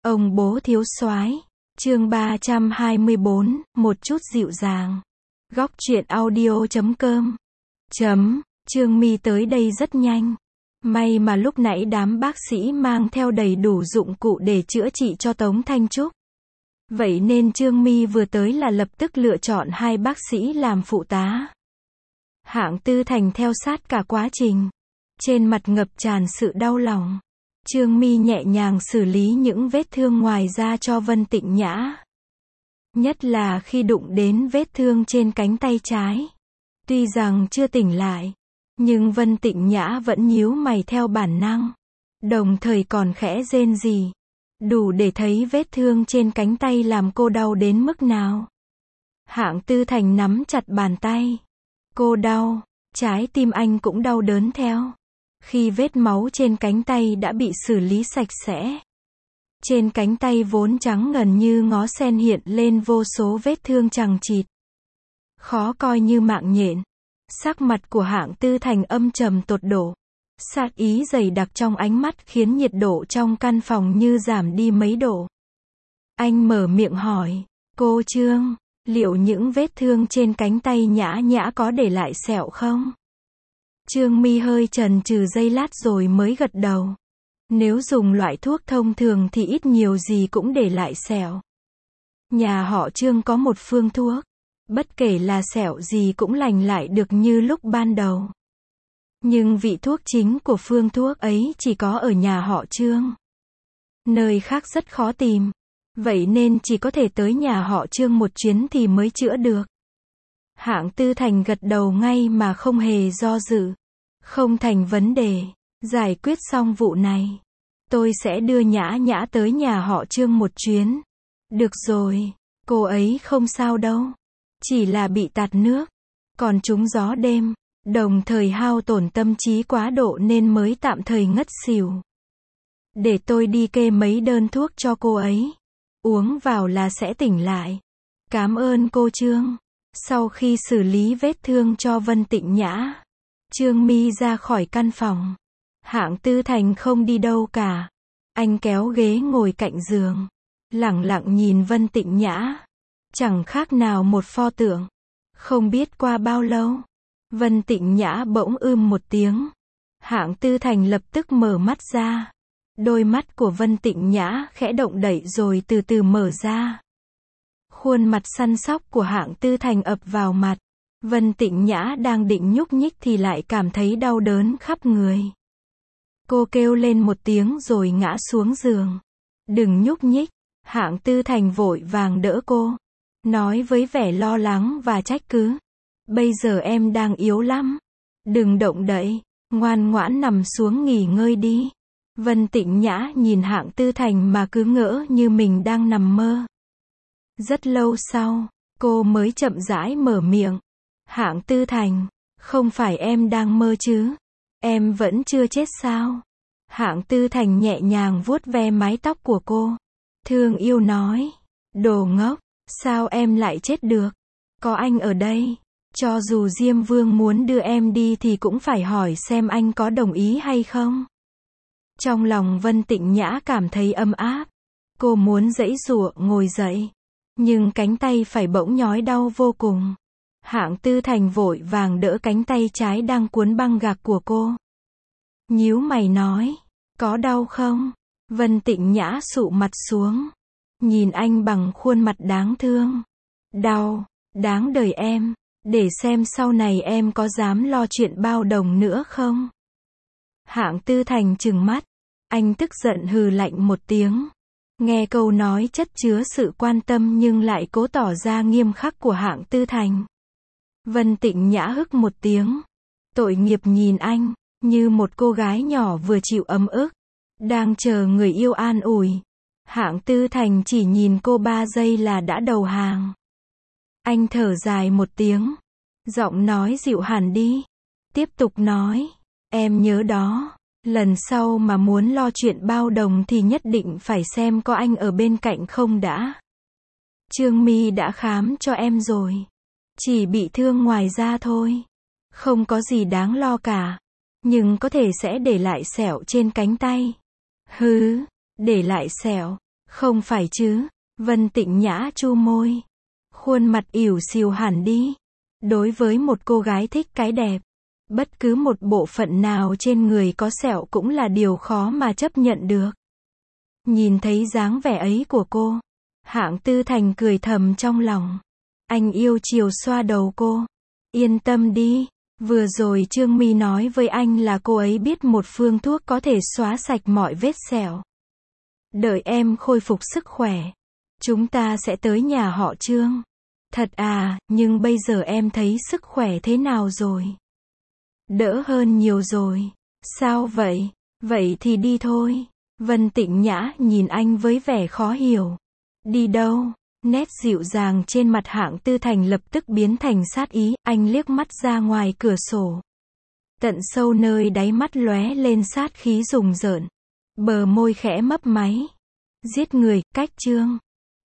Ông bố thiếu soái. Chương 324, một chút dịu dàng. Góc truyện audio.com. Trương My tới đây rất nhanh. May mà lúc nãy đám bác sĩ mang theo đầy đủ dụng cụ để chữa trị cho Tống Thanh Trúc. Vậy nên Trương My vừa tới là lập tức lựa chọn hai bác sĩ làm phụ tá. Hạng Tư Thành theo sát cả quá trình. Trên mặt ngập tràn sự đau lòng. Trương My nhẹ nhàng xử lý những vết thương ngoài da cho Vân Tịnh Nhã. Nhất là khi đụng đến vết thương trên cánh tay trái. Tuy rằng chưa tỉnh lại, nhưng Vân Tịnh Nhã vẫn nhíu mày theo bản năng. Đồng thời còn khẽ rên rỉ. Đủ để thấy vết thương trên cánh tay làm cô đau đến mức nào. Hạng Tư Thành nắm chặt bàn tay. Cô đau, trái tim anh cũng đau đớn theo. Khi vết máu trên cánh tay đã bị xử lý sạch sẽ. Trên cánh tay vốn trắng ngần như ngó sen hiện lên vô số vết thương chằng chịt. Khó coi như mạng nhện. Sắc mặt của Hạng Tư Thành âm trầm tột độ. Sát ý dày đặc trong ánh mắt khiến nhiệt độ trong căn phòng như giảm đi mấy độ. Anh mở miệng hỏi, cô Trương, liệu những vết thương trên cánh tay Nhã Nhã có để lại sẹo không? Trương My hơi chần chừ giây lát rồi mới gật đầu. Nếu dùng loại thuốc thông thường thì ít nhiều gì cũng để lại sẹo. Nhà họ Trương có một phương thuốc. Bất kể là sẹo gì cũng lành lại được như lúc ban đầu. Nhưng vị thuốc chính của phương thuốc ấy chỉ có ở nhà họ Trương. Nơi khác rất khó tìm. Vậy nên chỉ có thể tới nhà họ Trương một chuyến thì mới chữa được. Hạng Tư Thành gật đầu ngay mà không hề do dự. Không thành vấn đề. Giải quyết xong vụ này. Tôi sẽ đưa Nhã Nhã tới nhà họ Trương một chuyến. Được rồi. Cô ấy không sao đâu. Chỉ là bị tạt nước. Còn trúng gió đêm. Đồng thời hao tổn tâm trí quá độ nên mới tạm thời ngất xỉu. Để tôi đi kê mấy đơn thuốc cho cô ấy. Uống vào là sẽ tỉnh lại. Cảm ơn cô Trương. Sau khi xử lý vết thương cho Vân Tịnh Nhã, Trương My ra khỏi căn phòng. Hạng Tư Thành không đi đâu cả. Anh kéo ghế ngồi cạnh giường. Lẳng lặng nhìn Vân Tịnh Nhã. Chẳng khác nào một pho tượng. Không biết qua bao lâu. Vân Tịnh Nhã bỗng một tiếng. Hạng Tư Thành lập tức mở mắt ra. Đôi mắt của Vân Tịnh Nhã khẽ động đậy rồi từ từ mở ra. Khuôn mặt săn sóc của Hạng Tư Thành ập vào mặt. Vân Tịnh Nhã đang định nhúc nhích thì lại cảm thấy đau đớn khắp người. Cô kêu lên một tiếng rồi ngã xuống giường. Đừng nhúc nhích. Hạng Tư Thành vội vàng đỡ cô. Nói với vẻ lo lắng và trách cứ. Bây giờ em đang yếu lắm. Đừng động đậy. Ngoan ngoãn nằm xuống nghỉ ngơi đi. Vân Tịnh Nhã nhìn Hạng Tư Thành mà cứ ngỡ như mình đang nằm mơ. Rất lâu sau, cô mới chậm rãi mở miệng. Hạng Tư Thành, không phải em đang mơ chứ? Em vẫn chưa chết sao? Hạng Tư Thành nhẹ nhàng vuốt ve mái tóc của cô. Thương yêu nói. Đồ ngốc, sao em lại chết được? Có anh ở đây. Cho dù Diêm Vương muốn đưa em đi thì cũng phải hỏi xem anh có đồng ý hay không. Trong lòng Vân Tịnh Nhã cảm thấy ấm áp. Cô muốn giãy giụa ngồi dậy. Nhưng cánh tay phải bỗng nhói đau vô cùng. Hạng Tư Thành vội vàng đỡ cánh tay trái đang cuốn băng gạc của cô. Nhíu mày nói. Có đau không? Vân Tịnh Nhã sụ mặt xuống. Nhìn anh bằng khuôn mặt đáng thương. Đau, đáng đời em. Để xem sau này em có dám lo chuyện bao đồng nữa không? Hạng Tư Thành trừng mắt. Anh tức giận hừ lạnh một tiếng. Nghe câu nói chất chứa sự quan tâm nhưng lại cố tỏ ra nghiêm khắc của Hạng Tư Thành. Vân Tịnh Nhã hức một tiếng. Tội nghiệp nhìn anh, như một cô gái nhỏ vừa chịu ấm ức. Đang chờ người yêu an ủi. Hạng Tư Thành chỉ nhìn cô 3 giây là đã đầu hàng. Anh thở dài một tiếng. Giọng nói dịu hẳn đi. Tiếp tục nói. Em nhớ đó. Lần sau mà muốn lo chuyện bao đồng thì nhất định phải xem có anh ở bên cạnh không đã. Trương My đã khám cho em rồi. Chỉ bị thương ngoài da thôi. Không có gì đáng lo cả. Nhưng có thể sẽ để lại sẹo trên cánh tay. Hứ, để lại sẹo. Không phải chứ. Vân Tịnh Nhã chu môi. Khuôn mặt ỉu xìu hẳn đi. Đối với một cô gái thích cái đẹp, bất cứ một bộ phận nào trên người có sẹo cũng là điều khó mà chấp nhận được. Nhìn thấy dáng vẻ ấy của cô, Hạng Tư Thành cười thầm trong lòng. Anh yêu chiều xoa đầu cô. Yên tâm đi, vừa rồi Trương My nói với anh là cô ấy biết một phương thuốc có thể xóa sạch mọi vết sẹo. Đợi em khôi phục sức khỏe, chúng ta sẽ tới nhà họ Trương. Thật à, nhưng bây giờ em thấy sức khỏe thế nào rồi? Đỡ hơn nhiều rồi. Sao vậy? Vậy thì đi thôi. Vân Tịnh Nhã nhìn anh với vẻ khó hiểu. Đi đâu? Nét dịu dàng trên mặt Hạng Tư Thành lập tức biến thành sát ý, anh liếc mắt ra ngoài cửa sổ. Tận sâu nơi đáy mắt lóe lên sát khí rùng rợn. Bờ môi khẽ mấp máy. Giết người, cách Trương.